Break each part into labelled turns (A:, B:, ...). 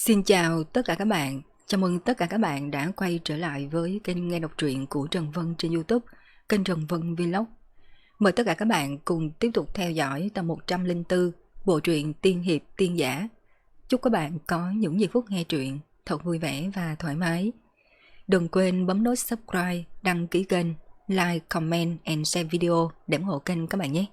A: Xin chào tất cả các bạn, chào mừng tất cả các bạn đã quay trở lại với kênh nghe đọc truyện của Trần Vân trên YouTube, kênh Trần Vân Vlog. Mời tất cả các bạn cùng tiếp tục theo dõi tập 104 bộ truyện Tiên Hiệp Tiên Giả. Chúc các bạn có những giây phút nghe truyện thật vui vẻ và thoải mái. Đừng quên bấm nút subscribe, đăng ký kênh, like, comment and share video để ủng hộ kênh các bạn nhé.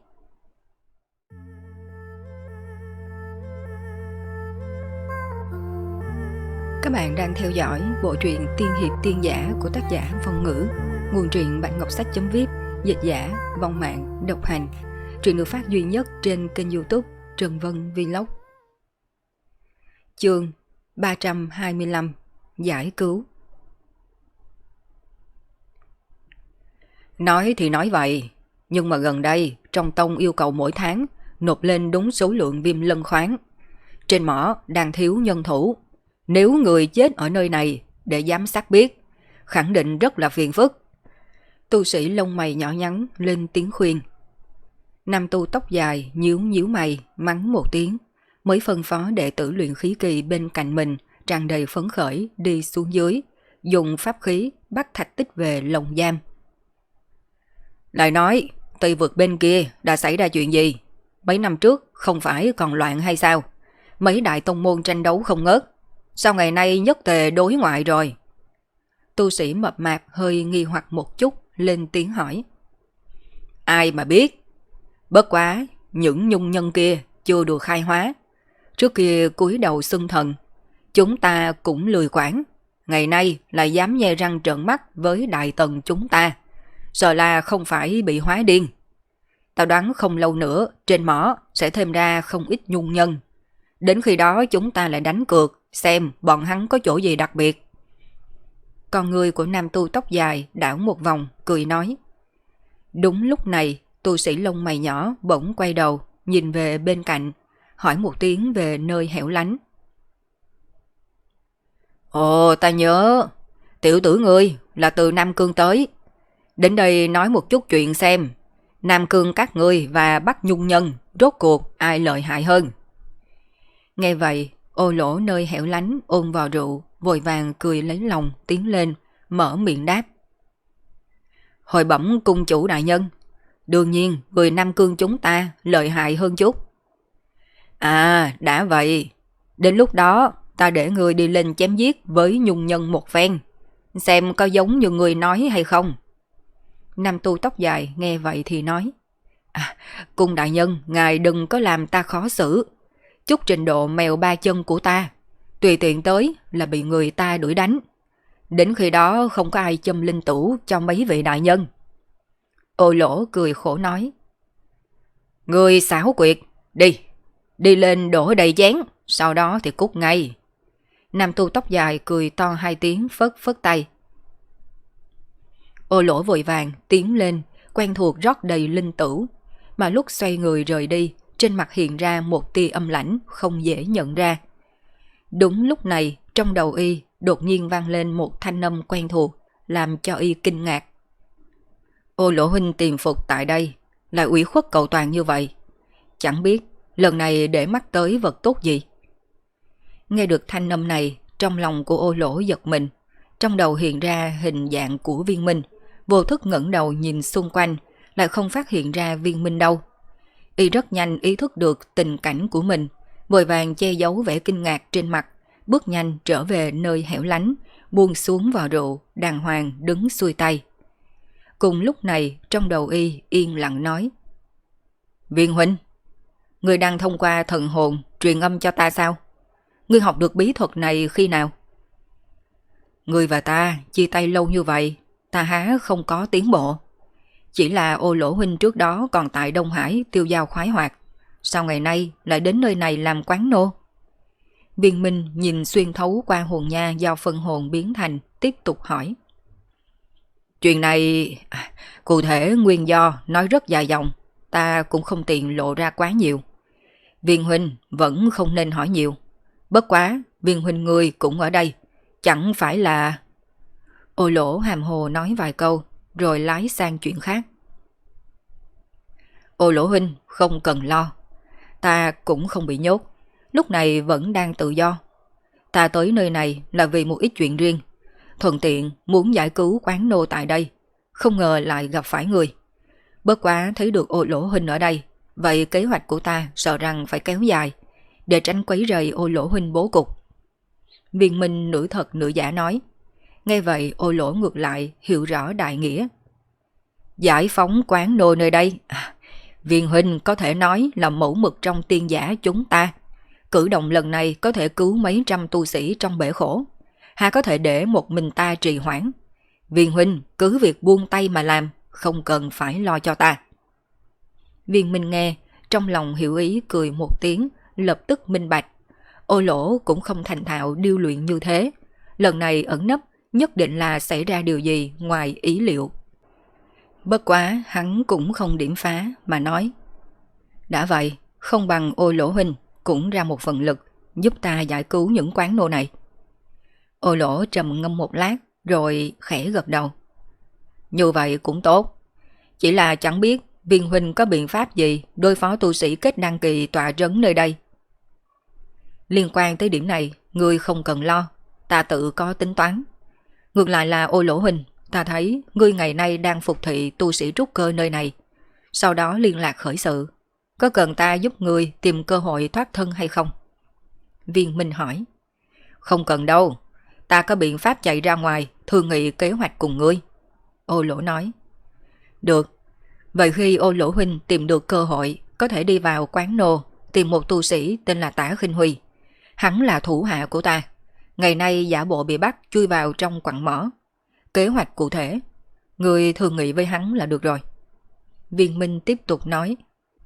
A: Các bạn đang theo dõi bộ truyện Tiên Hiệp Tiên Giả của tác giả Phong Ngữ, nguồn truyện Bạn Ngọc Sách.vip, dịch giả Vong Mạng độc hành. Truyện được phát duy nhất trên kênh YouTube Trần Vân Vlog. Chương 325: Giải cứu.
B: Nói thì nói vậy, nhưng mà gần đây trong tông yêu cầu mỗi tháng nộp lên đúng số lượng viêm lân khoáng. Trên mỏ đang thiếu nhân thủ. Nếu người chết ở nơi này để giám sát biết, khẳng định rất là phiền phức.
A: Tu sĩ lông mày nhỏ nhắn lên tiếng khuyên. Nam tu tóc dài nhíu nhíu mày mắng một tiếng, mới phân phó đệ tử luyện khí kỳ bên cạnh mình tràn đầy phấn khởi đi xuống dưới, dùng pháp khí bắt Thạch Tích về lồng giam.
B: Lại nói, Tây vực bên kia đã xảy ra chuyện gì? Mấy năm trước không phải còn loạn hay sao? Mấy đại tông môn tranh đấu không ngớt. Sao ngày nay nhất tề đối ngoại rồi?
A: Tu sĩ mập mạp hơi nghi hoặc một chút lên tiếng hỏi.
B: Ai mà biết. Bất quá, những nhung nhân kia chưa được khai hóa. Trước kia cúi đầu xưng thần, chúng ta cũng lười quản. Ngày nay lại dám nhe răng trợn mắt với đại tần chúng ta. Sợ là không phải bị hóa điên. Tao đoán không lâu nữa trên mỏ sẽ thêm ra không ít nhung nhân. Đến khi đó chúng ta lại đánh cược xem bọn hắn có chỗ gì đặc biệt.
A: Con người của nam tu tóc dài đảo một vòng cười nói. Đúng lúc này tu sĩ lông mày nhỏ bỗng quay đầu nhìn về bên cạnh, hỏi một tiếng về nơi hẻo lánh.
B: Ồ, ta nhớ, tiểu tử ngươi là từ Nam Cương tới. Đến đây nói một chút chuyện xem, Nam Cương các ngươi và Bắc Nhung Nhân rốt cuộc ai lợi hại hơn.
A: Nghe vậy, Ô Lỗ nơi hẻo lánh ôm vào rượu, vội vàng cười lấy lòng tiến lên, mở miệng đáp.
B: Hồi bẩm cung chủ đại nhân, đương nhiên người Nam Cương chúng ta lợi hại hơn chút. À, đã vậy, đến lúc đó ta để người đi lên chém giết với Nhung Nhân một phen, xem có giống như người nói hay không.
A: Nam tu tóc dài nghe vậy thì nói.
B: Cung đại nhân, ngài đừng có làm ta khó xử. Chút trình độ mèo ba chân của ta, tùy tiện tới là bị người ta đuổi đánh. Đến khi đó không có ai châm linh tửu cho mấy vị đại nhân.
A: Ô Lỗ cười khổ nói.
B: Người xảo quyệt, đi lên đổ đầy chén, sau đó thì cút ngay.
A: Nam tu tóc dài cười to hai tiếng phất phất tay. Ô Lỗ vội vàng tiến lên, quen thuộc rót đầy linh tửu, mà lúc xoay người rời đi, trên mặt hiện ra một tia âm lãnh không dễ nhận ra. Đúng lúc này, trong đầu y đột nhiên vang lên một thanh âm quen thuộc, làm cho y kinh ngạc.
B: Ô Lỗ huynh tìm phục tại đây, lại ủy khuất cầu toàn như vậy. Chẳng biết lần này để mắt tới vật tốt gì.
A: Nghe được thanh âm này, trong lòng của Ô Lỗ giật mình, trong đầu hiện ra hình dạng của Viên Minh, vô thức ngẩng đầu nhìn xung quanh, lại không phát hiện ra Viên Minh đâu. Y rất nhanh ý thức được tình cảnh của mình, vội vàng che giấu vẻ kinh ngạc trên mặt, bước nhanh trở về nơi hẻo lánh, buông xuống vào rượu, đàng hoàng đứng xuôi tay. Cùng lúc này trong đầu y yên lặng nói.
B: Viên huynh, ngươi đang thông qua thần hồn truyền âm cho ta sao? Ngươi học được bí thuật này khi nào?
A: Ngươi và ta chia tay lâu như vậy, ta há không có tiến bộ. Chỉ là Ô Lỗ huynh trước đó còn tại Đông Hải tiêu dao khoái hoạt, sao ngày nay lại đến nơi này làm quán nô? Viên Minh nhìn xuyên thấu qua hồn nha do phân hồn biến thành, tiếp tục hỏi.
B: Chuyện này, cụ thể nguyên do nói rất dài dòng, ta cũng không tiện lộ ra quá nhiều. Viên huynh vẫn không nên hỏi nhiều. Bất quá, Viên huynh ngươi cũng ở đây, chẳng phải là...
A: Ô Lỗ hàm hồ nói vài câu, rồi lái sang chuyện khác.
B: Ô Lỗ huynh không cần lo, ta cũng không bị nhốt, lúc này vẫn đang tự do. Ta tới nơi này là vì một ít chuyện riêng, thuận tiện muốn giải cứu quán nô tại đây, không ngờ lại gặp phải người. Bất quá thấy được Ô Lỗ huynh ở đây, vậy kế hoạch của ta sợ rằng phải kéo dài, để tránh quấy rầy Ô Lỗ huynh bố cục. Viên Minh nửa thật nửa giả nói. Nghe vậy Ô Lỗ ngược lại hiểu rõ đại nghĩa. Giải phóng quán nô nơi đây, Viên huynh có thể nói là mẫu mực trong tiên giả chúng ta. Cử động lần này có thể cứu mấy trăm tu sĩ trong bể khổ, hà có thể để một mình ta trì hoãn. Viên huynh cứ việc buông tay mà làm, không cần phải lo cho ta. Viên Minh nghe, trong lòng hiểu ý cười một tiếng, lập tức minh bạch. Ô Lỗ cũng không thành thạo điêu luyện như thế, lần này ẩn nấp nhất định là xảy ra điều gì ngoài ý liệu. Bất quá hắn cũng không điểm phá mà nói. Đã vậy, không bằng Ô Lỗ huynh cũng ra một phần lực giúp ta giải cứu những quán nô này. Ô Lỗ trầm ngâm một lát rồi khẽ gật đầu. Như vậy cũng tốt, chỉ là chẳng biết Viên huynh có biện pháp gì đối phó tu sĩ kết đăng kỳ tọa trấn nơi đây. Liên quan tới điểm này, ngươi không cần lo, ta tự có tính toán. Ngược lại là Ô Lỗ huynh, ta thấy ngươi ngày nay đang phục thị tu sĩ trúc cơ nơi này, sau đó liên lạc khởi sự. Có cần ta giúp ngươi tìm cơ hội thoát thân hay không? Viên Minh hỏi. Không cần đâu, ta có biện pháp chạy ra ngoài thương nghị kế hoạch cùng ngươi. Ô Lỗ nói. Được, vậy khi Ô Lỗ huynh tìm được cơ hội, có thể đi vào quán nô tìm một tu sĩ tên là Tả Khinh Huy. Hắn là thủ hạ của ta, ngày nay giả bộ bị bắt chui vào trong quặng mỏ. Kế hoạch cụ thể, người thương nghị với hắn là được rồi. Viên Minh tiếp tục nói.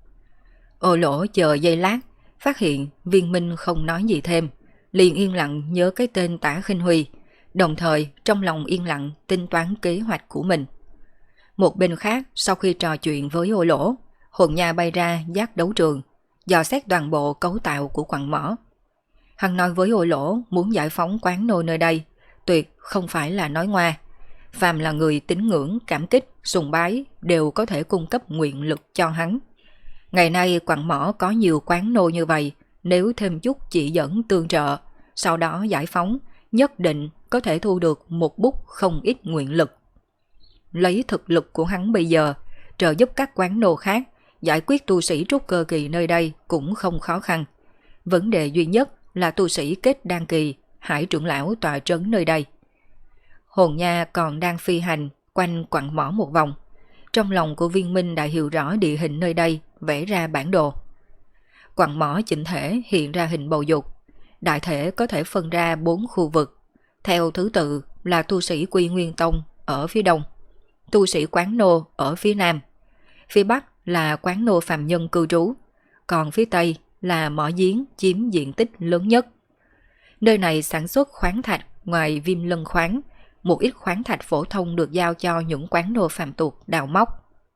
B: Ô Lỗ chờ giây lát, phát hiện Viên Minh không nói gì thêm, liền yên lặng nhớ cái tên Tả Khinh Huy, đồng thời trong lòng yên lặng tính toán kế hoạch của mình. Một bên khác, sau khi trò chuyện với Ô Lỗ, Hồn Nha bay ra giác đấu trường, dò xét toàn bộ cấu tạo của quặng mỏ. Hắn nói với Ô Lỗ muốn giải phóng quán nô nơi đây, tuyệt không phải là nói ngoa. Phàm là người tín ngưỡng, cảm kích, sùng bái đều có thể cung cấp nguyện lực cho hắn. Ngày nay quặng mỏ có nhiều quán nô như vậy, nếu thêm chút chỉ dẫn tương trợ, sau đó giải phóng, nhất định có thể thu được một bút không ít nguyện lực. Lấy thực lực của hắn bây giờ, trợ giúp các quán nô khác, giải quyết tu sĩ trúc cơ kỳ nơi đây cũng không khó khăn. Vấn đề duy nhất là tu sĩ kết đan kỳ, Hải trưởng lão tọa trấn nơi đây. Hồn Nha còn đang phi hành quanh quặng mỏ một vòng. Trong lòng của Viên Minh đã hiểu rõ địa hình nơi đây, vẽ ra bản đồ. Quặng mỏ chỉnh thể hiện ra hình bầu dục, đại thể có thể phân ra 4 khu vực. Theo thứ tự là tu sĩ Quy Nguyên Tông ở phía đông, tu sĩ quán nô ở phía nam, phía bắc là quán nô phàm nhân cư trú, còn phía tây là mỏ giếng chiếm diện tích lớn nhất. Nơi này sản xuất khoáng thạch ngoài Viêm Lân khoáng, một ít khoáng thạch phổ thông được giao cho những quán nô phàm tục đào móc.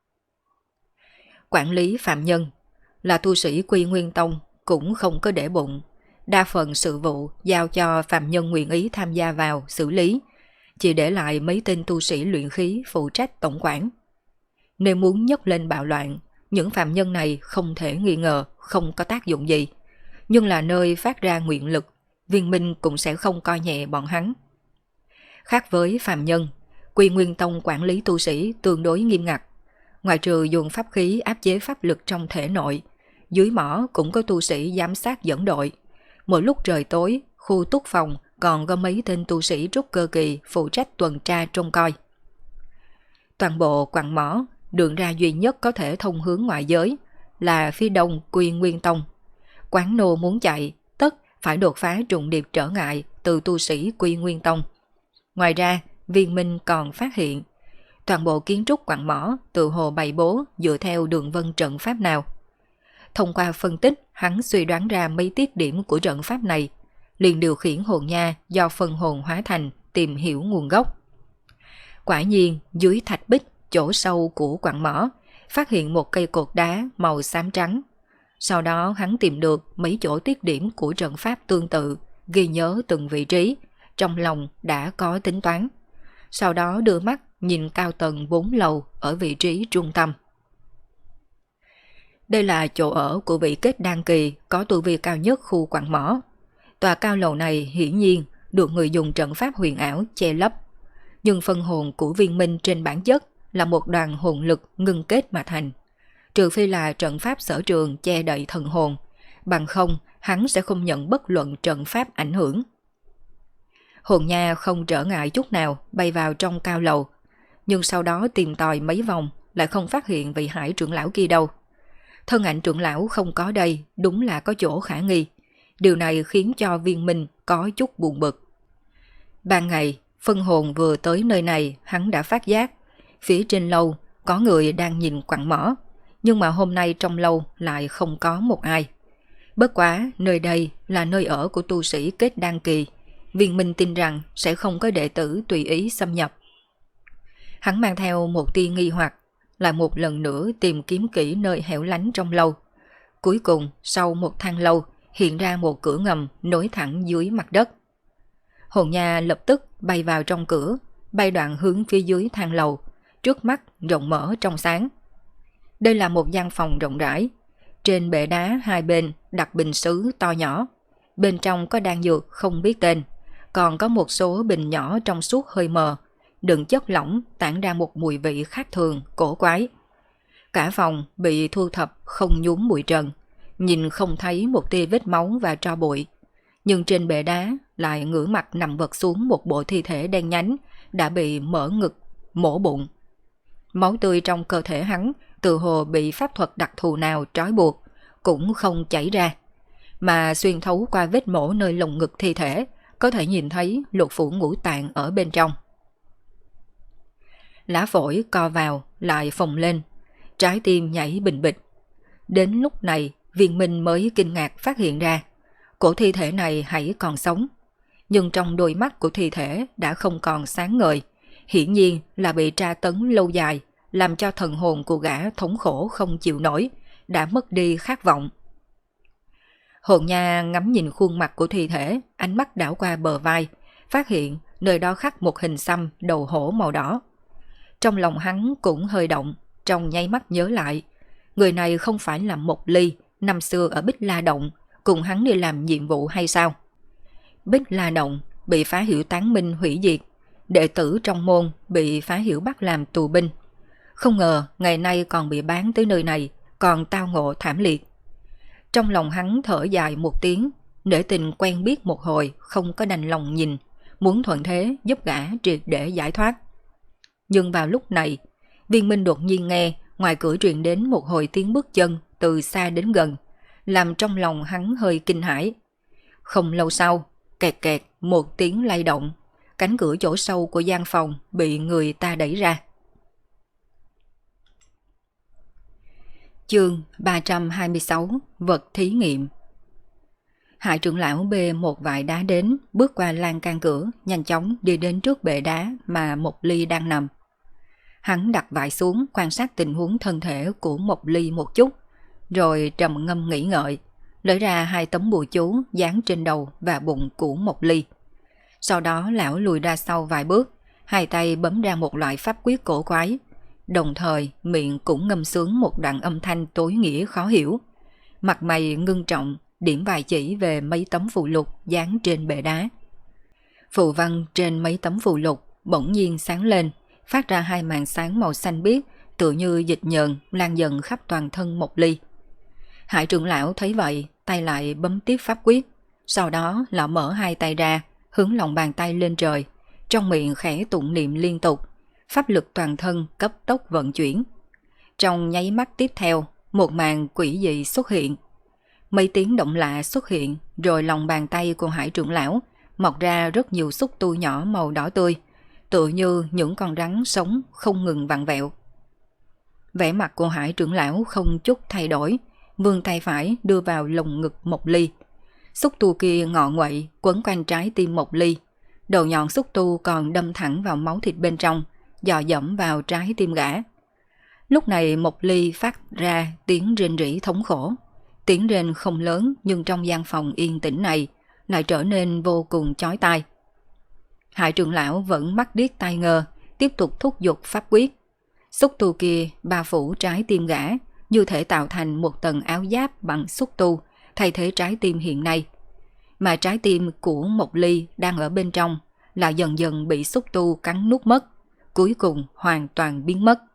B: Quản lý phạm nhân là tu sĩ Quy Nguyên Tông cũng không có để bụng, đa phần sự vụ giao cho phạm nhân nguyện ý tham gia vào xử lý, chỉ để lại mấy tên tu sĩ luyện khí phụ trách tổng quản. Nếu muốn nhấc lên bạo loạn, những phạm nhân này không thể nghi ngờ không có tác dụng gì, nhưng là nơi phát ra nguyện lực, Viên Minh cũng sẽ không coi nhẹ bọn hắn. Khác với phạm nhân, Quy Nguyên Tông quản lý tu sĩ tương đối nghiêm ngặt. Ngoài trừ dùng pháp khí áp chế pháp lực trong thể nội, dưới mỏ cũng có tu sĩ giám sát dẫn đội. Mỗi lúc trời tối, khu túc phòng còn có mấy tên tu sĩ trúc cơ kỳ phụ trách tuần tra trông coi. Toàn bộ quặng mỏ, đường ra duy nhất có thể thông hướng ngoại giới là phía đông Quy Nguyên Tông. Quán nô muốn chạy, tất phải đột phá trùng điệp trở ngại từ tu sĩ Quy Nguyên Tông. Ngoài ra, Viên Minh còn phát hiện toàn bộ kiến trúc quặng mỏ tự hồ bày bố dựa theo đường vân trận pháp nào. Thông qua phân tích, hắn suy đoán ra mấy tiết điểm của trận pháp này, liền điều khiển hồn nha do phân hồn hóa thành tìm hiểu nguồn gốc. Quả nhiên, dưới thạch bích chỗ sâu của quặng mỏ, phát hiện một cây cột đá màu xám trắng. Sau đó hắn tìm được mấy chỗ tiết điểm của trận pháp tương tự, ghi nhớ từng vị trí, trong lòng đã có tính toán. Sau đó đưa mắt nhìn cao tầng 4 lầu ở vị trí trung tâm. Đây là chỗ ở của vị kết đan kỳ có tu vi cao nhất khu quặng mỏ.
A: Tòa cao lầu này hiển nhiên được người dùng trận pháp huyền ảo che lấp, nhưng phân hồn của viên minh trên bản chất là một đoàn hồn lực ngưng kết mà thành. Trừ phi là trận pháp sở trường che đậy thần hồn, bằng không hắn sẽ không nhận bất luận trận pháp ảnh hưởng. Hồn nha không trở ngại chút nào bay vào trong cao lầu, nhưng sau đó tìm tòi mấy vòng lại không phát hiện vị Hải trưởng lão kia đâu. Thân ảnh trưởng lão không có đây đúng là có chỗ khả nghi. Điều này khiến cho viên minh có chút buồn bực. Ban ngày, phân hồn vừa tới nơi này hắn đã phát giác. Phía trên lâu có người đang nhìn quặng mỏ, nhưng mà hôm nay trong lâu lại không có một ai. Bất quá nơi đây là nơi ở của tu sĩ kết đan kỳ, viên minh tin rằng sẽ không có đệ tử tùy ý xâm nhập. Hắn mang theo một tia nghi hoặc, lại một lần nữa tìm kiếm kỹ nơi hẻo lánh trong lâu. Cuối cùng sau một thang lâu hiện ra một cửa ngầm nối thẳng dưới mặt đất. Hồn nha lập tức bay vào trong cửa, bay đoạn hướng phía dưới thang lầu, trước mắt rộng mở trong sáng. Đây là một gian phòng rộng rãi, trên bệ đá hai bên đặt bình sứ to nhỏ, bên trong có đan dược không biết tên, còn có một số bình nhỏ trong suốt hơi mờ, đựng chất lỏng tản ra một mùi vị khác thường, cổ quái. Cả phòng bị thu thập không nhúm bụi trần, nhìn không thấy một tia vết máu và tro bụi. Nhưng trên bệ đá lại ngửa mặt nằm vật xuống một bộ thi thể đen nhánh đã bị mở ngực, mổ bụng. Máu tươi trong cơ thể hắn tự hồ bị pháp thuật đặc thù nào trói buộc, cũng không chảy ra, mà xuyên thấu qua vết mổ nơi lồng ngực thi thể, có thể nhìn thấy lục phủ ngũ tạng ở bên trong. Lá phổi co vào lại phồng lên, trái tim nhảy bình bịch. Đến lúc này viên minh mới kinh ngạc phát hiện ra cổ thi thể này hãy còn sống, nhưng trong đôi mắt của thi thể đã không còn sáng ngời, hiển nhiên là bị tra tấn lâu dài, làm cho thần hồn của gã thống khổ không chịu nổi, đã mất đi khát vọng. Hồn nha ngắm nhìn khuôn mặt của thi thể, ánh mắt đảo qua bờ vai, phát hiện nơi đó khắc một hình xăm đầu hổ màu đỏ. Trong lòng hắn cũng hơi động, trong nháy mắt nhớ lại, người này không phải là Mộc Ly năm xưa ở Bích La Động cùng hắn đi làm nhiệm vụ hay sao? Bích La Động bị Phá Hiểu tán minh hủy diệt, đệ tử trong môn bị Phá Hiểu bắt làm tù binh. Không ngờ ngày nay còn bị bán tới nơi này, còn tao ngộ thảm liệt. Trong lòng hắn thở dài một tiếng, để tình quen biết một hồi không có đành lòng nhìn, muốn thuận thế giúp gã triệt để giải thoát. Nhưng vào lúc này, viên minh đột nhiên nghe ngoài cửa truyền đến một hồi tiếng bước chân từ xa đến gần, làm trong lòng hắn hơi kinh hãi. Không lâu sau, kẹt kẹt một tiếng lay động, cánh cửa chỗ sâu của gian phòng bị người ta đẩy ra. Chương 326 Vật thí nghiệm. Hải trưởng lão bê một vại đá đến, bước qua lan can cửa, nhanh chóng đi đến trước bệ đá mà Mộc Ly đang nằm. Hắn đặt vại xuống quan sát tình huống thân thể của Mộc Ly một chút, rồi trầm ngâm nghĩ ngợi, lấy ra hai tấm bùa chú dán trên đầu và bụng của Mộc Ly. Sau đó lão lùi ra sau vài bước, hai tay bấm ra một loại pháp quyết cổ quái, đồng thời miệng cũng ngâm sướng một đoạn âm thanh tối nghĩa khó hiểu. Mặt mày ngưng trọng, điểm vài chỉ về mấy tấm phù lục dán trên bệ đá. Phù văn trên mấy tấm phù lục bỗng nhiên sáng lên, phát ra hai màn sáng màu xanh biếc, tựa như dịch nhờn lan dần khắp toàn thân Mộc Ly. Hải trưởng lão thấy vậy, tay lại bấm tiếp pháp quyết, sau đó lão mở hai tay ra, hướng lòng bàn tay lên trời, trong miệng khẽ tụng niệm liên tục, pháp lực toàn thân cấp tốc vận chuyển. Trong nháy mắt tiếp theo, một màn quỷ dị xuất hiện. Mấy tiếng động lạ xuất hiện, rồi lòng bàn tay của Hải trưởng lão mọc ra rất nhiều xúc tu nhỏ màu đỏ tươi, tựa như những con rắn sống không ngừng vặn vẹo. Vẻ mặt của Hải trưởng lão không chút thay đổi, vươn tay phải đưa vào lồng ngực Mộc Ly. Xúc tu kia ngọ nguậy quấn quanh trái tim Mộc Ly, đầu nhọn xúc tu còn đâm thẳng vào máu thịt bên trong, dò dẫm vào trái tim gã. Lúc này Mộc Ly phát ra tiếng rên rỉ thống khổ. Tiếng rên không lớn, nhưng trong gian phòng yên tĩnh này lại trở nên vô cùng chói tai. Hải trưởng lão vẫn mắt điếc tai ngơ, tiếp tục thúc giục pháp quyết. Xúc tu kia bao phủ trái tim gã, như thể tạo thành một tầng áo giáp bằng xúc tu, thay thế trái tim hiện nay. mà trái tim của Mộc Ly đang ở bên trong là dần dần bị xúc tu cắn nuốt mất, cuối cùng hoàn toàn biến mất.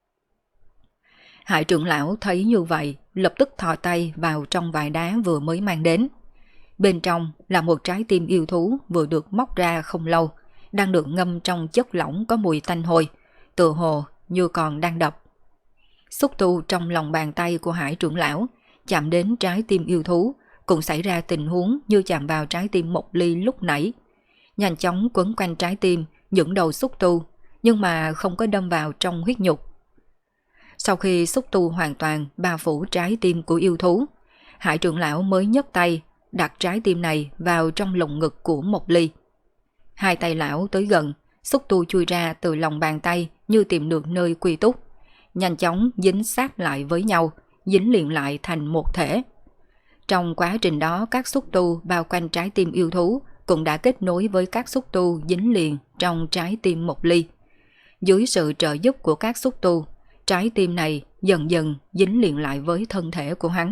A: Hải trưởng lão thấy như vậy, lập tức thò tay vào trong vải đá vừa mới mang đến. Bên trong là một trái tim yêu thú vừa được móc ra không lâu, đang được ngâm trong chất lỏng có mùi tanh hôi, tựa hồ như còn đang đập. Xúc tu trong lòng bàn tay của Hải trưởng lão chạm đến trái tim yêu thú, cũng xảy ra tình huống như chạm vào trái tim Mộc Ly lúc nãy. Nhanh chóng quấn quanh trái tim những đầu xúc tu, nhưng mà không có đâm vào trong huyết nhục. Sau khi xúc tu hoàn toàn bao phủ trái tim của yêu thú, Hải trưởng lão mới nhấc tay đặt trái tim này vào trong lồng ngực của Mộc Ly. Hai tay lão tới gần, xúc tu chui ra từ lòng bàn tay như tìm được nơi quy túc, nhanh chóng dính sát lại với nhau, dính liền lại thành một thể. Trong quá trình đó, các xúc tu bao quanh trái tim yêu thú cũng đã kết nối với các xúc tu dính liền trong trái tim Mộc Ly. Dưới sự trợ giúp của các xúc tu, trái tim này dần dần dính liền lại với thân thể của hắn.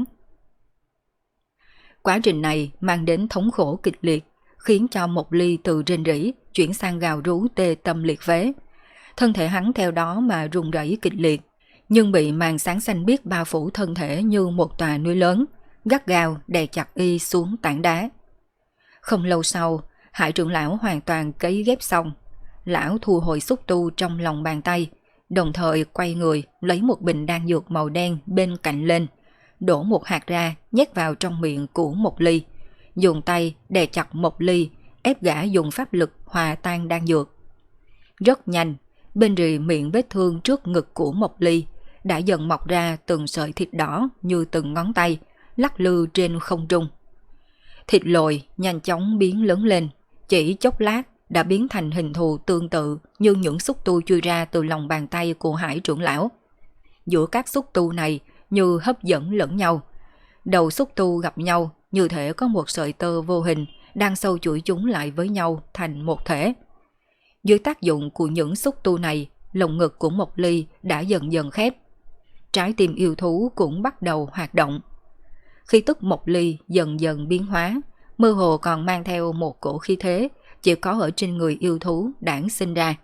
A: Quá trình này mang đến thống khổ kịch liệt, khiến cho Mộc Ly từ rên rỉ chuyển sang gào rú tê tâm liệt phế. Thân thể hắn theo đó mà rung rẩy kịch liệt, nhưng bị màn sáng xanh biếc bao phủ thân thể như một tòa núi lớn, gắt gao đè chặt y xuống tảng đá. Không lâu sau, Hải trưởng lão hoàn toàn cấy ghép xong. Lão thu hồi xúc tu trong lòng bàn tay, đồng thời quay người lấy một bình đan dược màu đen bên cạnh lên, đổ một hạt ra nhét vào trong miệng của Mộc Ly, dùng tay đè chặt Mộc Ly, ép gã dùng pháp lực hòa tan đan dược. Rất nhanh, bên rì miệng vết thương trước ngực của Mộc Ly đã dần mọc ra từng sợi thịt đỏ như từng ngón tay, lắc lư trên không trung. Thịt lồi nhanh chóng biến lớn lên, chỉ chốc lát đã biến thành hình thù tương tự như những xúc tu chui ra từ lòng bàn tay của Hải trưởng lão. Giữa các xúc tu này như hấp dẫn lẫn nhau. Đầu xúc tu gặp nhau như thể có một sợi tơ vô hình đang sâu chuỗi chúng lại với nhau thành một thể. Dưới tác dụng của những xúc tu này, lồng ngực của Mộc Ly đã dần dần khép. Trái tim yêu thú cũng bắt đầu hoạt động. Khí tức Mộc Ly dần dần biến hóa, mơ hồ còn mang theo một cổ khí thế chỉ có ở trên người yêu thú đản sinh ra.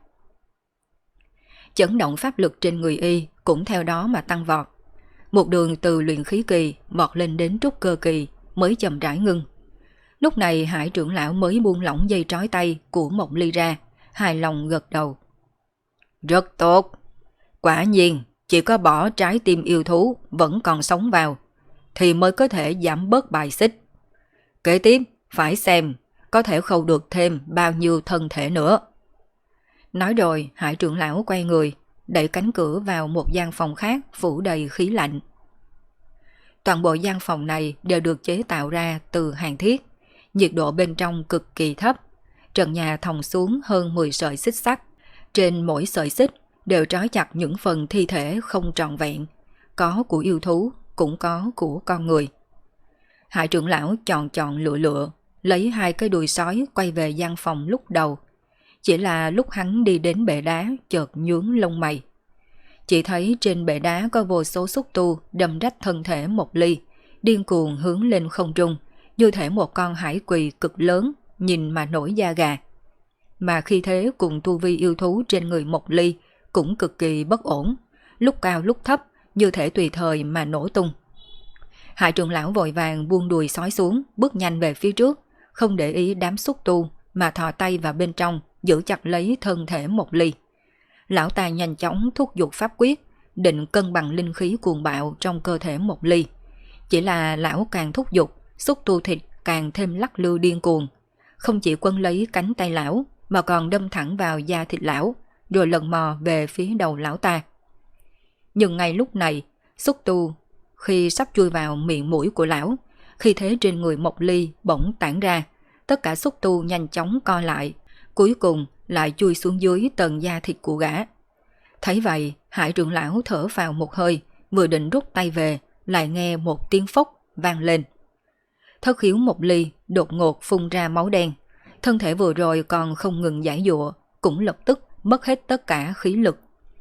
A: Chấn động pháp lực trên người y cũng theo đó mà tăng vọt. Một đường từ luyện khí kỳ vọt lên đến trúc cơ kỳ mới chậm rãi ngưng. Lúc này Hải trưởng lão mới buông lỏng dây trói tay của Mộc Ly ra, hài lòng gật đầu. Rất tốt. Quả nhiên, chỉ có bỏ trái tim yêu thú vẫn còn sống vào, thì mới có thể giảm bớt bài xích. Kế tiếp, phải xem có thể khâu được thêm bao nhiêu thân thể nữa. Nói rồi, Hải trưởng lão quay người, đẩy cánh cửa vào một gian phòng khác phủ đầy khí lạnh. Toàn bộ gian phòng này đều được chế tạo ra từ hàn thiết, nhiệt độ bên trong cực kỳ thấp, trần nhà thòng xuống hơn 10 sợi xích sắt, trên mỗi sợi xích đều trói chặt những phần thi thể không trọn vẹn, có của yêu thú, cũng có của con người. Hải trưởng lão chọn lựa, lấy 2 cái đùi sói quay về gian phòng lúc đầu. Chỉ là lúc hắn đi đến bệ đá chợt nhướng lông mày. Chỉ thấy trên bệ đá có vô số xúc tu đâm rách thân thể Mộc Ly, điên cuồng hướng lên không trung, như thể một con hải quỳ cực lớn, nhìn mà nổi da gà. Mà khi thế cùng tu vi yêu thú trên người Mộc Ly cũng cực kỳ bất ổn, lúc cao lúc thấp, như thể tùy thời mà nổ tung. Hải trưởng lão vội vàng buông đùi sói xuống, bước nhanh về phía trước, không để ý đám xúc tu mà thò tay vào bên trong, giữ chặt lấy thân thể Mộc Ly. Lão ta nhanh chóng thúc giục pháp quyết, định cân bằng linh khí cuồng bạo trong cơ thể Mộc Ly. Chỉ là lão càng thúc giục, xúc tu thịt càng thêm lắc lư điên cuồng. Không chỉ quấn lấy cánh tay lão, mà còn đâm thẳng vào da thịt lão, rồi lần mò về phía đầu lão ta. Nhưng ngay lúc này, xúc tu khi sắp chui vào miệng mũi của lão, khi thế trên người Mộc Ly bỗng tản ra, tất cả xúc tu nhanh chóng co lại, cuối cùng lại chui xuống dưới tầng da thịt của gã. Thấy vậy, Hải trưởng lão thở vào một hơi, vừa định rút tay về, lại nghe một tiếng phốc vang lên. Thất khiếu Mộc Ly đột ngột phun ra máu đen, thân thể vừa rồi còn không ngừng giãy giụa, cũng lập tức mất hết tất cả khí lực.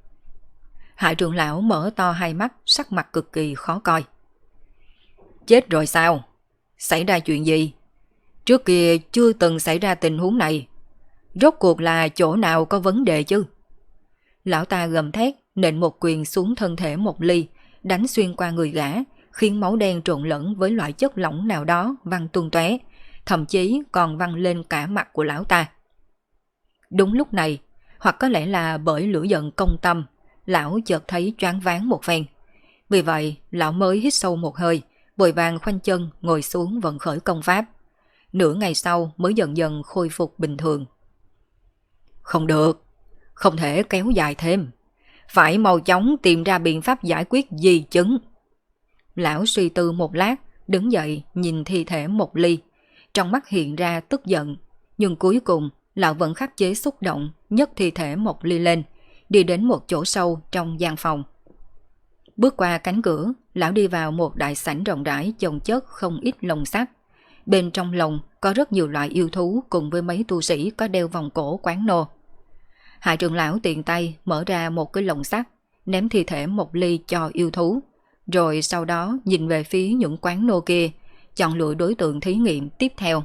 A: Hải trưởng lão mở to hai mắt, sắc mặt cực kỳ khó coi. Chết rồi sao? Xảy ra chuyện gì?
B: Trước kia chưa từng xảy ra tình huống này. Rốt cuộc là chỗ nào có vấn đề chứ? Lão ta gầm thét, nện một quyền xuống thân thể Mộc Ly, đánh xuyên qua người gã, khiến máu đen trộn lẫn với loại chất lỏng nào đó văng tung tóe, thậm chí còn văng lên cả mặt của lão ta. Đúng lúc này, hoặc có lẽ là bởi lửa giận công tâm, lão chợt thấy choáng váng một phen. Vì vậy, lão mới hít sâu một hơi, vội vàng khoanh chân ngồi xuống vận khởi công pháp. Nửa ngày sau mới dần dần khôi phục bình thường. Không được, không thể kéo dài thêm. Phải mau chóng tìm ra biện pháp giải quyết di chứng. Lão suy tư một lát, đứng dậy nhìn thi thể Mộc Ly. Trong mắt hiện ra tức giận, nhưng cuối cùng lão vẫn khắc chế xúc động, nhấc thi thể Mộc Ly lên, đi đến một chỗ sâu trong gian phòng. Bước qua cánh cửa, lão đi vào một đại sảnh rộng rãi chồng chất không ít lồng sắt. Bên trong lồng có rất nhiều loại yêu thú cùng với mấy tu sĩ có đeo vòng cổ quán nô. Hải trưởng lão tiện tay mở ra một cái lồng sắt, ném thi thể Mộc Ly cho yêu thú, rồi sau đó nhìn về phía những quán nô kia, chọn lựa đối tượng thí nghiệm tiếp theo.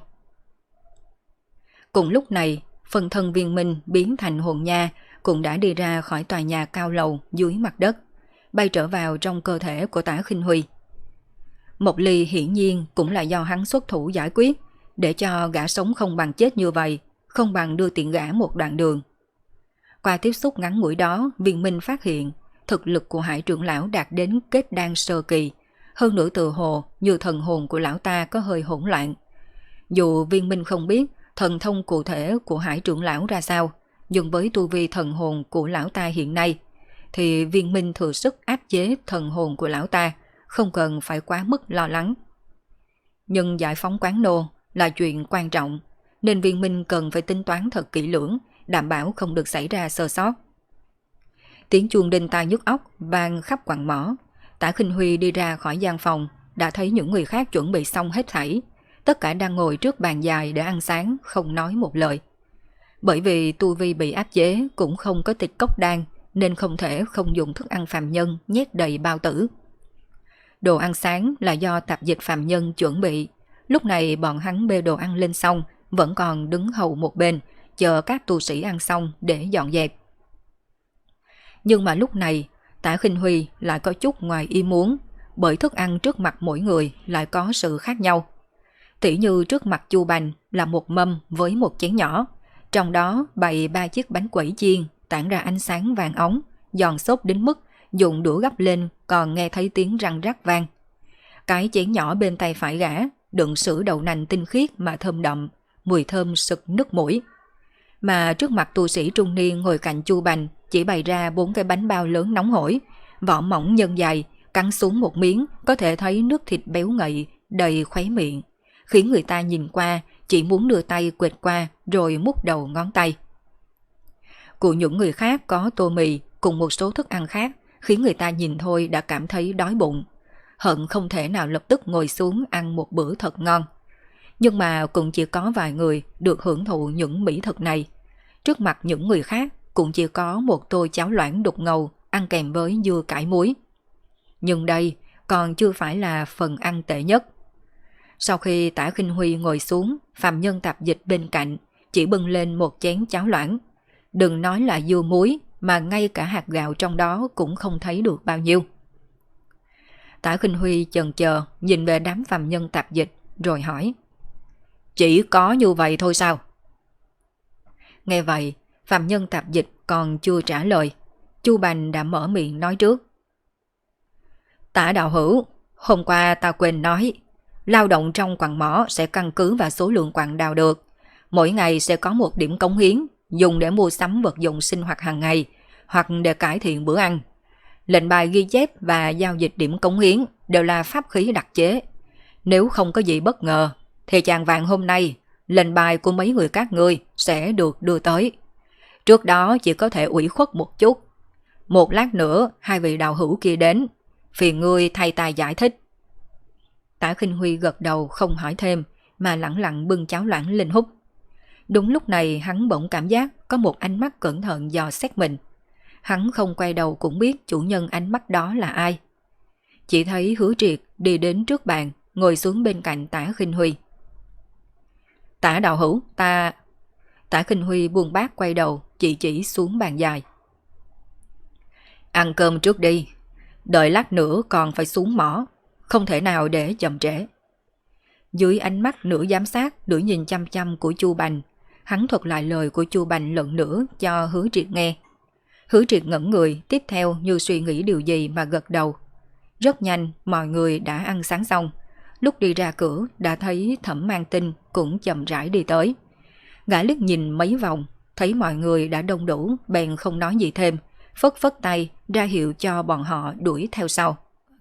B: Cùng lúc này, phần thân Viên Minh biến thành hồn nha cũng đã đi ra khỏi tòa nhà cao lầu dưới mặt đất, bay trở vào trong cơ thể của Tả Khinh Huy. Mộc Ly hiển nhiên cũng là do hắn xuất thủ giải quyết, để cho gã sống không bằng chết như vậy, không bằng đưa tiện gã một đoạn đường. Qua tiếp xúc ngắn ngủi đó, Viên Minh phát hiện thực lực của Hải trưởng lão đạt đến kết đan sơ kỳ, hơn nữa tự hồ như thần hồn của lão ta có hơi hỗn loạn. Dù Viên Minh không biết thần thông cụ thể của Hải trưởng lão ra sao, nhưng với tu vi thần hồn của lão ta hiện nay, thì Viên Minh thừa sức áp chế thần hồn của lão ta, không cần phải quá mức lo lắng. Nhưng giải phóng quán nô là chuyện quan trọng, nên Viên Minh cần phải tính toán thật kỹ lưỡng, đảm bảo không được xảy ra sơ sót. Tiếng chuông đinh tai nhức óc vang khắp quặng mỏ. Tả Khinh Huy đi ra khỏi gian phòng, đã thấy những người khác chuẩn bị xong hết thảy. Tất cả đang ngồi trước bàn dài để ăn sáng, không nói một lời. Bởi vì tu vi bị áp chế cũng không có tịch cốc đan, nên không thể không dùng thức ăn phàm nhân nhét đầy bao tử. Đồ ăn sáng là do tạp dịch phàm nhân chuẩn bị. Lúc này bọn hắn bê đồ ăn lên xong, vẫn còn đứng hầu một bên, chờ các tu sĩ ăn xong để dọn dẹp. Nhưng mà lúc này, Tả Khinh Huy lại có chút ngoài ý muốn, bởi thức ăn trước mặt mỗi người lại có sự khác nhau. Tỉ như trước mặt Chu Bành là một mâm với một chén nhỏ, trong đó bày 3 chiếc bánh quẩy chiên tản ra ánh sáng vàng óng, giòn xốp đến mức dùng đũa gắp lên còn nghe thấy tiếng răng rắc vang. Cái chén nhỏ bên tay phải gã đựng sữa đậu nành tinh khiết mà thơm đậm, mùi thơm sực nức mũi. Mà trước mặt tu sĩ trung niên ngồi cạnh Chu Bành chỉ bày ra 4 cái bánh bao lớn nóng hổi, vỏ mỏng nhân dày, cắn xuống một miếng có thể thấy nước thịt béo ngậy đầy khóe miệng, khiến người ta nhìn qua chỉ muốn đưa tay quệt qua rồi mút đầu ngón tay. Của những người khác có tô mì cùng một số thức ăn khác, khiến người ta nhìn thôi đã cảm thấy đói bụng, hận không thể nào lập tức ngồi xuống ăn một bữa thật ngon. Nhưng mà cũng chỉ có vài người được hưởng thụ những mỹ thực này. Trước mặt những người khác cũng chỉ có một tô cháo loãng đục ngầu ăn kèm với dưa cải muối. Nhưng đây còn chưa phải là phần ăn tệ nhất. Sau khi Tả Khinh Huy ngồi xuống, phàm nhân tạp dịch bên cạnh chỉ bưng lên một chén cháo loãng. Đừng nói là dưa muối, mà ngay cả hạt gạo trong đó cũng không thấy được bao nhiêu. Tả Khinh Huy chần chờ nhìn về đám phàm nhân tạp dịch rồi hỏi: "Chỉ có như vậy thôi sao?" Nghe vậy, phàm nhân tạp dịch còn chưa trả lời, Chu Bành đã mở miệng nói trước: "Tả đạo hữu, hôm qua ta quên nói, lao động trong quặng mỏ sẽ căn cứ vào số lượng quặng đào được. Mỗi ngày sẽ có một điểm cống hiến, dùng để mua sắm vật dụng sinh hoạt hàng ngày, hoặc để cải thiện bữa ăn. Lệnh bài ghi chép và giao dịch điểm cống hiến đều là pháp khí đặc chế. Nếu không có gì bất ngờ, thì chạng vạn hôm nay, lệnh bài của mấy người các ngươi sẽ được đưa tới. Trước đó chỉ có thể ủy khuất một chút. Một lát nữa, hai vị đạo hữu kia đến, phiền ngươi thay ta giải thích." Tả Khinh Huy gật đầu không hỏi thêm, mà lẳng lặng bưng cháo loãng lên hút. Đúng lúc này hắn bỗng cảm giác có một ánh mắt cẩn thận dò xét mình. Hắn không quay đầu cũng biết chủ nhân ánh mắt đó là ai. Chỉ thấy Hứa Triệt đi đến trước bàn, ngồi xuống bên cạnh Tả Khinh Huy. Tả đạo hữu, ta... Tả Khinh Huy buông bát quay đầu, chỉ xuống bàn dài. Ăn cơm trước đi, đợi lát nữa còn phải xuống mỏ, không thể nào để chậm trễ. Dưới ánh mắt nửa giám sát, nửa nhìn chăm chăm của Chu Bành, hắn thuật lại lời của Chu Bành lần nữa cho Hứa Triệt nghe. Hứa Triệt ngẩn người, tiếp theo như suy nghĩ điều gì mà gật đầu. Rất nhanh, mọi người đã ăn sáng xong. Lúc đi ra cửa, đã thấy Thẩm Mang Tinh cũng chậm rãi đi tới. Gã liếc nhìn mấy vòng, thấy mọi người đã đông đủ, bèn không nói gì thêm, phất phất tay ra hiệu cho bọn họ đuổi theo sau.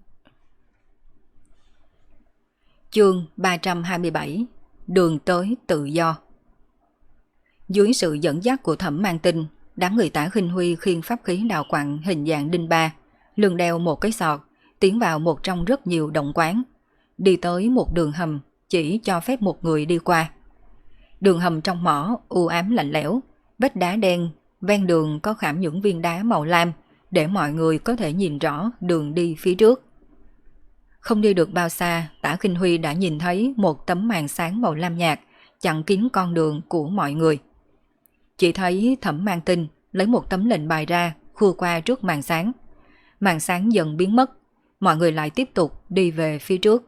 B: Chương 327: Đường tới tự do. Dưới sự dẫn dắt của Thẩm Mang Tinh, đám người Tả Khinh Huy khiêng pháp khí đào quặng hình dạng đinh ba, lưng đeo một cái sọt, tiến vào một trong rất nhiều động quán, đi tới một đường hầm chỉ cho phép một người đi qua. Đường hầm trong mỏ u ám lạnh lẽo, vách đá đen, ven đường có khảm những viên đá màu lam để mọi người có thể nhìn rõ đường đi phía trước. Không đi được bao xa, Tả Khinh Huy đã nhìn thấy một tấm màn sáng màu lam nhạt chặn kín con đường của mọi người. Chỉ thấy Thẩm Mang Tinh lấy một tấm lệnh bài ra, khua qua trước màn sáng. Màn sáng dần biến mất, mọi người lại tiếp tục đi về phía trước.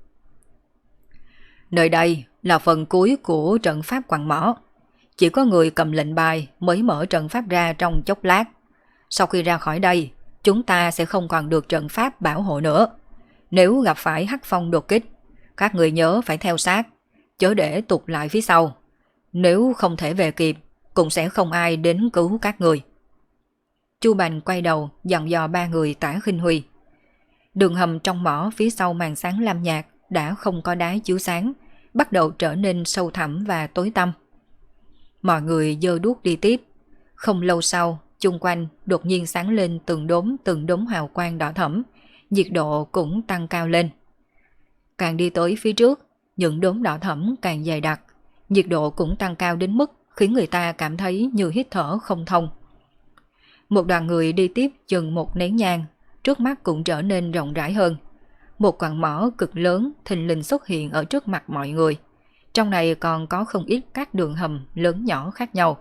B: Nơi đây là phần cuối của trận pháp quặng mỏ. Chỉ có người cầm lệnh bài mới mở trận pháp ra trong chốc lát. Sau khi ra khỏi đây, chúng ta sẽ không còn được trận pháp bảo hộ nữa. Nếu gặp phải hắc phong đột kích, các người nhớ phải theo sát, chớ để tụt lại phía sau. Nếu không thể về kịp, cũng sẽ không ai đến cứu các người. Chu Bành quay đầu dặn dò ba người Tả Khinh Huy. Đường hầm trong mỏ phía sau màn sáng lam nhạt đã không có đá chiếu sáng, bắt đầu trở nên sâu thẳm và tối tăm. Mọi người giơ đuốc đi tiếp. Không lâu sau, chung quanh đột nhiên sáng lên từng đốm hào quang đỏ thẫm, nhiệt độ cũng tăng cao lên. Càng đi tới phía trước, những đốm đỏ thẫm càng dày đặc, nhiệt độ cũng tăng cao đến mức khiến người ta cảm thấy như hít thở không thông. Một đoàn người đi tiếp chừng một nén nhang, trước mắt cũng trở nên rộng rãi hơn. Một quặng mỏ cực lớn thình lình xuất hiện ở trước mặt mọi người. Trong này còn có không ít các đường hầm lớn nhỏ khác nhau.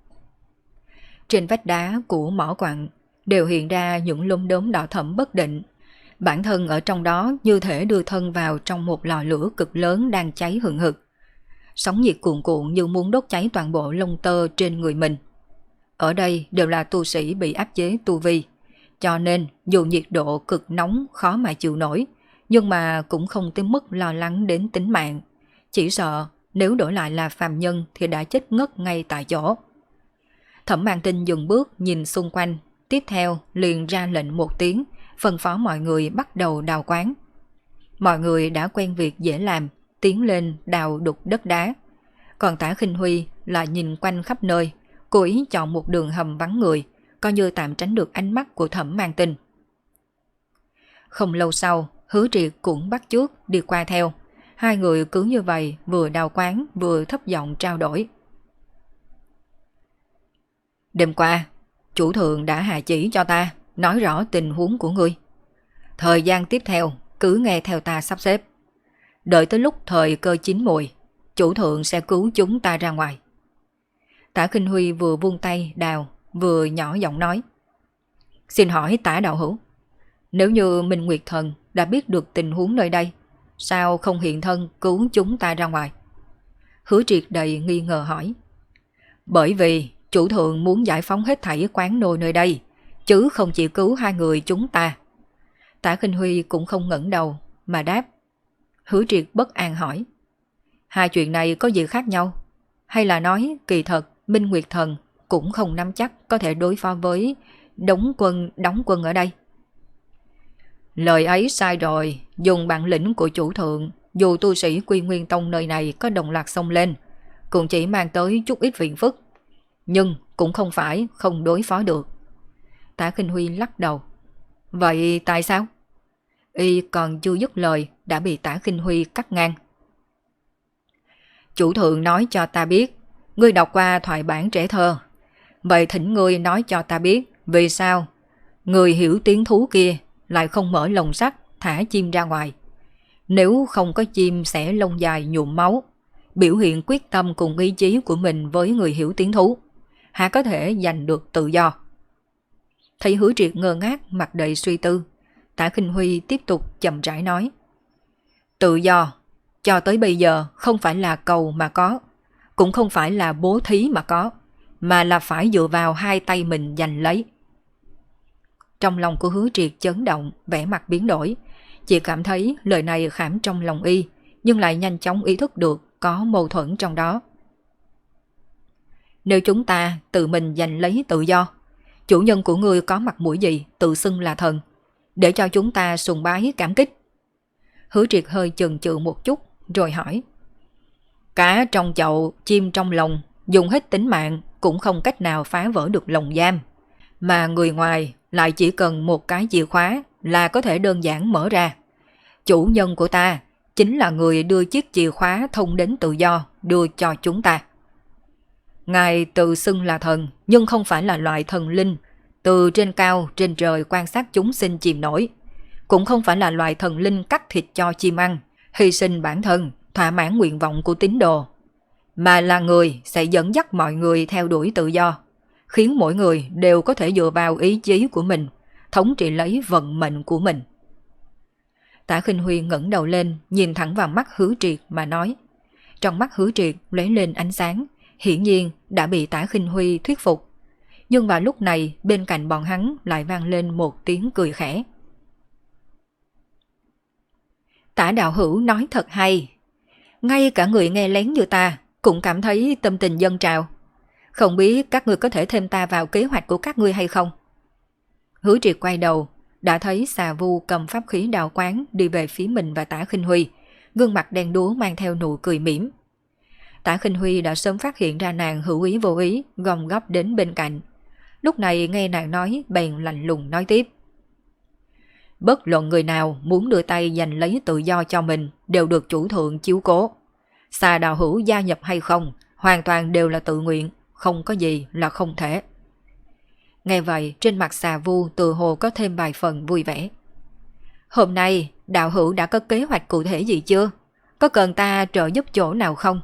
B: Trên vách đá của mỏ quặng đều hiện ra những lốm đốm đỏ thẫm bất định. Bản thân ở trong đó như thể đưa thân vào trong một lò lửa cực lớn đang cháy hừng hực. Sóng nhiệt cuồn cuộn như muốn đốt cháy toàn bộ lông tơ trên người mình. Ở đây đều là tu sĩ bị áp chế tu vi, cho nên dù nhiệt độ cực nóng khó mà chịu nổi, nhưng mà cũng không tới mức lo lắng đến tính mạng. Chỉ sợ nếu đổi lại là phàm nhân thì đã chết ngất ngay tại chỗ. Thẩm Mang Tinh dừng bước nhìn xung quanh, tiếp theo liền ra lệnh một tiếng, phân phó mọi người bắt đầu đào quán. Mọi người đã quen việc dễ làm, tiến lên đào đục đất đá. Còn Tả Khinh Huy là nhìn quanh khắp nơi, cố ý chọn một đường hầm vắng người, coi như tạm tránh được ánh mắt của Thẩm Mang Tinh. Không lâu sau, Hứa Triệt cũng bắt chước đi qua theo. Hai người cứ như vậy vừa đào quán vừa thấp giọng trao đổi. Đêm qua, chủ thượng đã hạ chỉ cho ta nói rõ tình huống của ngươi. Thời gian tiếp theo cứ nghe theo ta sắp xếp. Đợi tới lúc thời cơ chín mùi, chủ thượng sẽ cứu chúng ta ra ngoài. Tả Khinh Huy vừa vung tay đào, vừa nhỏ giọng nói. Xin hỏi Tả đạo hữu, nếu như Minh Nguyệt Thần đã biết được tình huống nơi đây, sao không hiện thân cứu chúng ta ra ngoài? Hứa Triệt đầy nghi ngờ hỏi. Bởi vì chủ thượng muốn giải phóng hết thảy quán nô nơi đây, chứ không chỉ cứu hai người chúng ta. Tả Khinh Huy cũng không ngẩng đầu mà đáp. Hứa Triệt bất an hỏi. Hai chuyện này có gì khác nhau? Hay là nói kỳ thật Minh Nguyệt Thần cũng không nắm chắc có thể đối phó với đóng quân ở đây? Lời ấy sai rồi, dùng bản lĩnh của chủ thượng, dù tu sĩ Quy Nguyên Tông nơi này có đồng loạt xông lên, cũng chỉ mang tới chút ít phiền phức, nhưng cũng không phải không đối phó được. Tả Khinh Huy lắc đầu. Vậy tại sao? Y còn chưa dứt lời đã bị Tả Khinh Huy cắt ngang. Chủ thượng nói cho ta biết, ngươi đọc qua thoại bản trẻ thơ. Vậy thỉnh ngươi nói cho ta biết, vì sao người hiểu tiếng thú kia lại không mở lồng sắt thả chim ra ngoài? Nếu không có chim xẻ lông dài nhuộm máu,
A: biểu hiện quyết tâm cùng ý chí của mình với người hiểu tiếng thú, há có thể giành được tự do. Thấy Hứa Triệt ngơ ngác mặt đầy suy tư, Tả Khinh Huy tiếp tục chậm rãi nói. Tự do, cho tới bây giờ không phải là cầu mà có, cũng không phải là bố thí mà có, mà là phải dựa vào hai tay mình giành lấy. Trong lòng của Hứa Triệt chấn động, vẻ mặt biến đổi, chỉ cảm thấy lời này khảm trong lòng y, nhưng lại nhanh chóng ý thức được có mâu thuẫn trong đó. Nếu chúng ta tự mình giành lấy tự do, chủ nhân của ngươi có mặt mũi gì tự xưng là thần, để cho chúng ta sùng bái cảm kích? Hứa Triệt hơi chần chừ một chút, rồi hỏi. Cá trong chậu, chim trong lồng, dùng hết tính mạng cũng không cách nào phá vỡ được lồng giam, mà người ngoài lại chỉ cần một cái chìa khóa là có thể đơn giản mở ra. Chủ nhân của ta chính là người đưa chiếc chìa khóa thông đến tự do đưa cho chúng ta. Ngài tự xưng là thần, nhưng không phải là loại thần linh từ trên cao trên trời quan sát chúng sinh chìm nổi, cũng không phải là loại thần linh cắt thịt cho chim ăn, hy sinh bản thân, thỏa mãn nguyện vọng của tín đồ, mà là người sẽ dẫn dắt mọi người theo đuổi tự do, khiến mỗi người đều có thể dựa vào ý chí của mình, thống trị lấy vận mệnh của mình. Tả Khinh Huy ngẩng đầu lên, nhìn thẳng vào mắt Hứa Triệt mà nói. Trong mắt Hứa Triệt lóe lên ánh sáng, hiển nhiên đã bị Tả Khinh Huy thuyết phục. Nhưng vào lúc này, bên cạnh bọn hắn lại vang lên một tiếng cười khẽ. Tả đạo hữu nói thật hay. Ngay cả người nghe lén như ta cũng cảm thấy tâm tình dâng trào. Không biết các ngươi có thể thêm ta vào kế hoạch của các ngươi hay không? Hứa Triệt quay đầu, đã thấy Xà Vu cầm pháp khí đào quán đi về phía mình và Tả Khinh Huy, gương mặt đen đúa mang theo nụ cười mỉm. Tả Khinh Huy đã sớm phát hiện ra nàng hữu ý vô ý, gom góp đến bên cạnh. Lúc này nghe nàng nói, bèn lạnh lùng nói tiếp. Bất luận người nào muốn đưa tay giành lấy tự do cho mình đều được chủ thượng chiếu cố. Xà đạo hữu gia nhập hay không, hoàn toàn đều là tự nguyện, không có gì là không thể. Nghe vậy, trên mặt Xà Vu tự hồ có thêm vài phần vui vẻ. Hôm nay, đạo hữu đã có kế hoạch cụ thể gì chưa? Có cần ta trợ giúp chỗ nào không?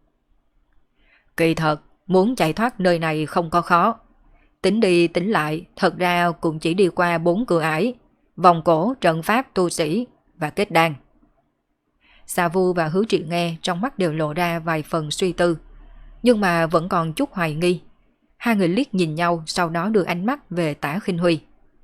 A: Kỳ thật, muốn chạy thoát nơi này không có khó. Tính đi tính lại, thật ra cũng chỉ đi qua 4 cửa ải: vòng cổ, trận pháp, tu sĩ và kết đan. Xà Vu và Hứa Triệt nghe trong mắt đều lộ ra vài phần suy tư, nhưng mà vẫn còn chút hoài nghi. Hai người liếc nhìn nhau, sau đó đưa ánh mắt về Tả Khinh Huy.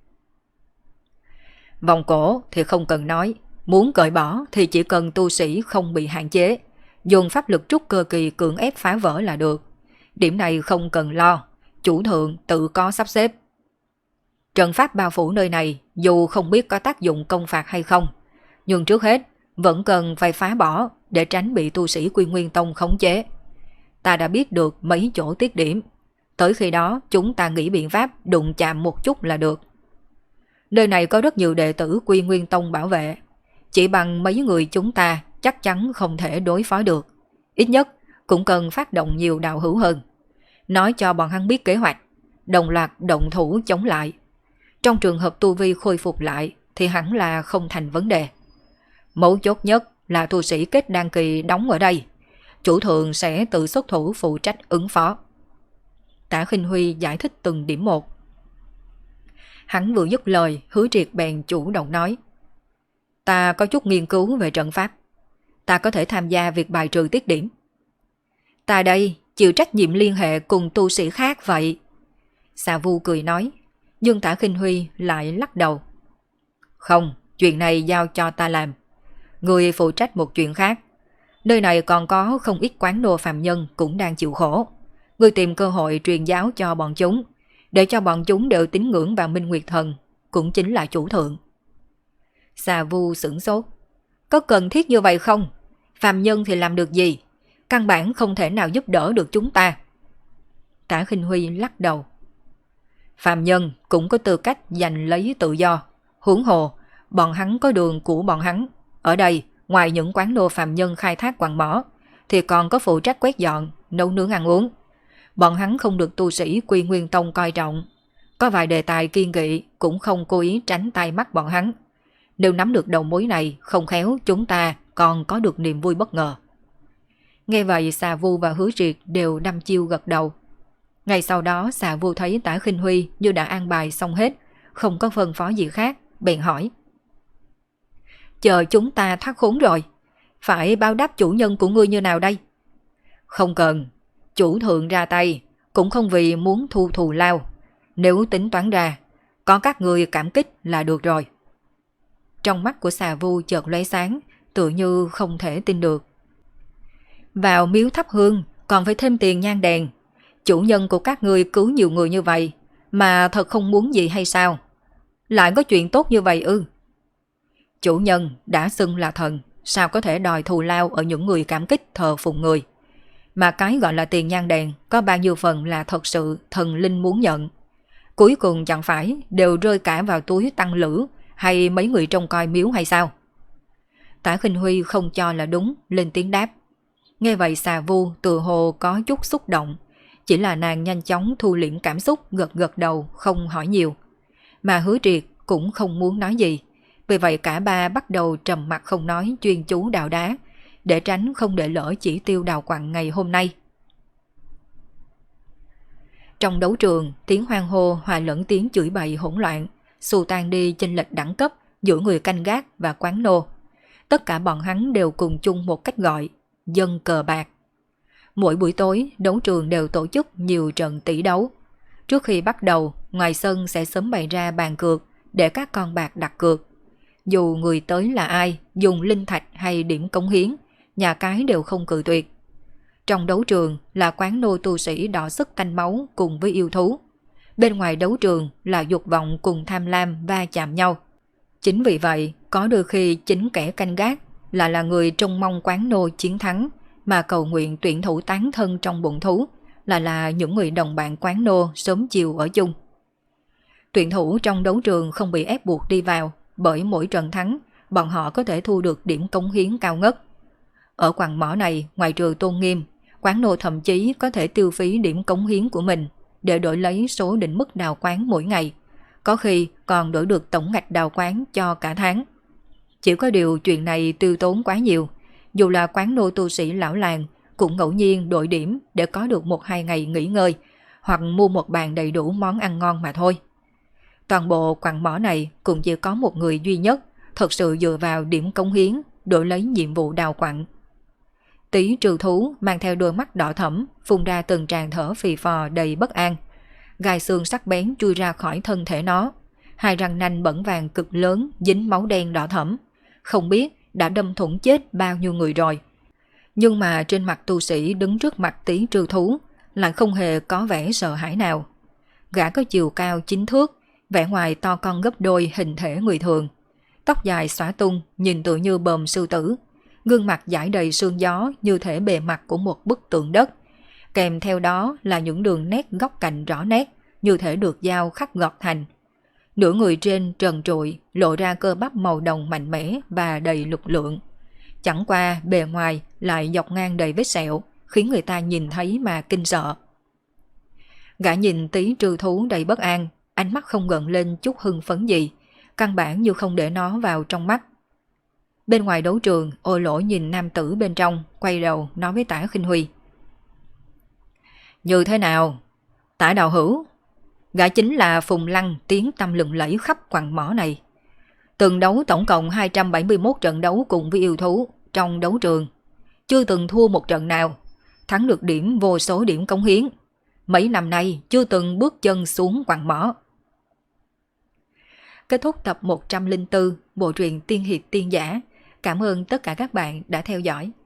A: Vòng cổ thì không cần nói, muốn cởi bỏ thì chỉ cần tu sĩ không bị hạn chế, dùng pháp lực trúc cơ kỳ cưỡng ép phá vỡ là được. Điểm này không cần lo, chủ thượng tự có sắp xếp. Trận pháp bao phủ nơi này dù không biết có tác dụng công phạt hay không, nhưng trước hết vẫn cần phải phá bỏ để tránh bị tu sĩ Quy Nguyên Tông khống chế. Ta đã biết được mấy chỗ tiết điểm, tới khi đó chúng ta nghĩ biện pháp đụng chạm một chút là được. Nơi này có rất nhiều đệ tử Quy Nguyên Tông bảo vệ, chỉ bằng mấy người chúng ta chắc chắn không thể đối phó được. Ít nhất cũng cần phát động nhiều đạo hữu hơn, nói cho bọn hắn biết kế hoạch, đồng loạt động thủ chống lại. Trong trường hợp tu vi khôi phục lại thì hẳn là không thành vấn đề. Mấu chốt nhất là tu sĩ kết đan kỳ đóng ở đây, chủ thượng sẽ tự xuất thủ phụ trách ứng phó. Tả Khinh Huy giải thích từng điểm một. Hắn vừa dứt lời, Hứa Triệt bèn chủ động nói. Ta có chút nghiên cứu về trận pháp, ta có thể tham gia việc bài trừ tiết điểm. Ta đây chịu trách nhiệm liên hệ cùng tu sĩ khác vậy. Xà Vu cười nói, nhưng Tả Khinh Huy lại lắc đầu. Không, chuyện này giao cho ta làm. Người phụ trách một chuyện khác. Nơi này còn có không ít quán nô phàm nhân cũng đang chịu khổ. Người tìm cơ hội truyền giáo cho bọn chúng, để cho bọn chúng đều tín ngưỡng vào Minh Nguyệt Thần, cũng chính là chủ thượng. Xà Vu sửng sốt. Có cần thiết như vậy không? Phàm nhân thì làm được gì? Căn bản không thể nào giúp đỡ được chúng ta. Tả Khinh Huy lắc đầu. Phàm nhân cũng có tư cách giành lấy tự do. Huống hồ, bọn hắn có đường của bọn hắn. Ở đây, ngoài những quán nô phàm nhân khai thác quặng mỏ, thì còn có phụ trách quét dọn, nấu nướng ăn uống. Bọn hắn không được tu sĩ Quy Nguyên Tông coi trọng. Có vài đề tài kiên nghị cũng không cố ý tránh tai mắt bọn hắn. Nếu nắm được đầu mối này, không khéo chúng ta còn có được niềm vui bất ngờ. Nghe vậy Xà Vu và Hứa Triệt đều đăm chiêu gật đầu. Ngay sau đó Xà Vu thấy Tả Khinh Huy như đã an bài xong hết, không có phân phó gì khác, bèn hỏi. Chờ chúng ta thoát khốn rồi, phải báo đáp chủ nhân của ngươi như nào đây? Không cần, chủ thượng ra tay, cũng không vì muốn thu thù lao. Nếu tính toán ra, có các ngươi cảm kích là được rồi. Trong mắt của Xà Vu chợt lóe sáng, tựa như không thể tin được. Vào miếu thắp hương còn phải thêm tiền nhang đèn. Chủ nhân của các ngươi cứu nhiều người như vậy mà thật không muốn gì hay sao? Lại có chuyện tốt như vậy ư? Chủ nhân đã xưng là thần, sao có thể đòi thù lao ở những người cảm kích thờ phụng người? Mà cái gọi là tiền nhang đèn có bao nhiêu phần là thật sự thần linh muốn nhận? Cuối cùng chẳng phải đều rơi cả vào túi tăng lữ hay mấy người trông coi miếu hay sao? Tả Khinh Huy không cho là đúng, lên tiếng đáp. Nghe vậy Xà Vu tự hồ có chút xúc động, chỉ là nàng nhanh chóng thu liễm cảm xúc, gật gật đầu không hỏi nhiều. Mà Hứa Triệt cũng không muốn nói gì, vì vậy cả ba bắt đầu trầm mặc không nói, chuyên chú đào đá, để tránh không để lỡ chỉ tiêu đào quặng ngày hôm nay. Trong đấu trường, tiếng hoan hô hòa lẫn tiếng chửi bậy hỗn loạn, xù tan đi chênh lệch đẳng cấp giữa người canh gác và quán nô. Tất cả bọn hắn đều cùng chung một cách gọi, dân cờ bạc. Mỗi buổi tối, đấu trường đều tổ chức nhiều trận tỷ đấu. Trước khi bắt đầu, ngoài sân sẽ sớm bày ra bàn cược để các con bạc đặt cược. Dù người tới là ai, dùng linh thạch hay điểm cống hiến, nhà cái đều không cự tuyệt. Trong đấu trường là quán nô tu sĩ đỏ sức tanh máu cùng với yêu thú. Bên ngoài đấu trường là dục vọng cùng tham lam va chạm nhau. Chính vì vậy, có đôi khi chính kẻ canh gác là người trông mong quán nô chiến thắng, mà cầu nguyện tuyển thủ tán thân trong bụng thú là những người đồng bạn quán nô sớm chiều ở chung. Tuyển thủ trong đấu trường không bị ép buộc đi vào, bởi mỗi trận thắng, bọn họ có thể thu được điểm cống hiến cao ngất. Ở quặng mỏ này, ngoài trừ tôn nghiêm, quán nô thậm chí có thể tiêu phí điểm cống hiến của mình để đổi lấy số định mức đào quán mỗi ngày, có khi còn đổi được tổng ngạch đào quán cho cả tháng. Chỉ có điều chuyện này tiêu tốn quá nhiều, dù là quán nô tu sĩ lão làng cũng ngẫu nhiên đổi điểm để có được 1-2 ngày nghỉ ngơi, hoặc mua một bàn đầy đủ món ăn ngon mà thôi. Toàn bộ quặng mỏ này cũng chỉ có một người duy nhất thật sự dựa vào điểm cống hiến đổi lấy nhiệm vụ đào quặng. Tí trừ thú mang theo đôi mắt đỏ thẫm, phun ra từng tràng thở phì phò đầy bất an. Gai xương sắc bén chui ra khỏi thân thể nó, hai răng nanh bẩn vàng cực lớn dính máu đen đỏ thẫm, không biết đã đâm thủng chết bao nhiêu người rồi. Nhưng mà trên mặt tu sĩ đứng trước mặt tí trừ thú lại không hề có vẻ sợ hãi nào. Gã có chiều cao 9 thước, vẻ ngoài to con gấp đôi hình thể người thường, tóc dài xõa tung nhìn tựa như bờm sư tử, gương mặt dải đầy sương gió như thể bề mặt của một bức tượng đất, kèm theo đó là những đường nét góc cạnh rõ nét như thể được dao khắc gọt thành. Nửa người trên trần trụi lộ ra cơ bắp màu đồng mạnh mẽ và đầy lực lượng, chẳng qua bề ngoài lại dọc ngang đầy vết sẹo, khiến người ta nhìn thấy mà kinh sợ. Gã nhìn tí trừ thú đầy bất an, ánh mắt không gợn lên chút hưng phấn gì, căn bản như không để nó vào trong mắt. Bên ngoài đấu trường, Ô Lỗ nhìn nam tử bên trong, quay đầu nói với Tả Khinh Huy. Như thế nào? Tả đạo hữu, gã chính là Phùng Lăng tiếng tăm lừng lẫy khắp quặng mỏ này. Từng đấu tổng cộng 271 trận đấu cùng với yêu thú trong đấu trường. Chưa từng thua một trận nào, thắng được điểm vô số điểm cống hiến. Mấy năm nay chưa từng bước chân xuống quặng mỏ. Kết thúc tập 104 bộ truyện Tiên Hiệp Tiên Giả. Cảm ơn tất cả các bạn đã theo dõi.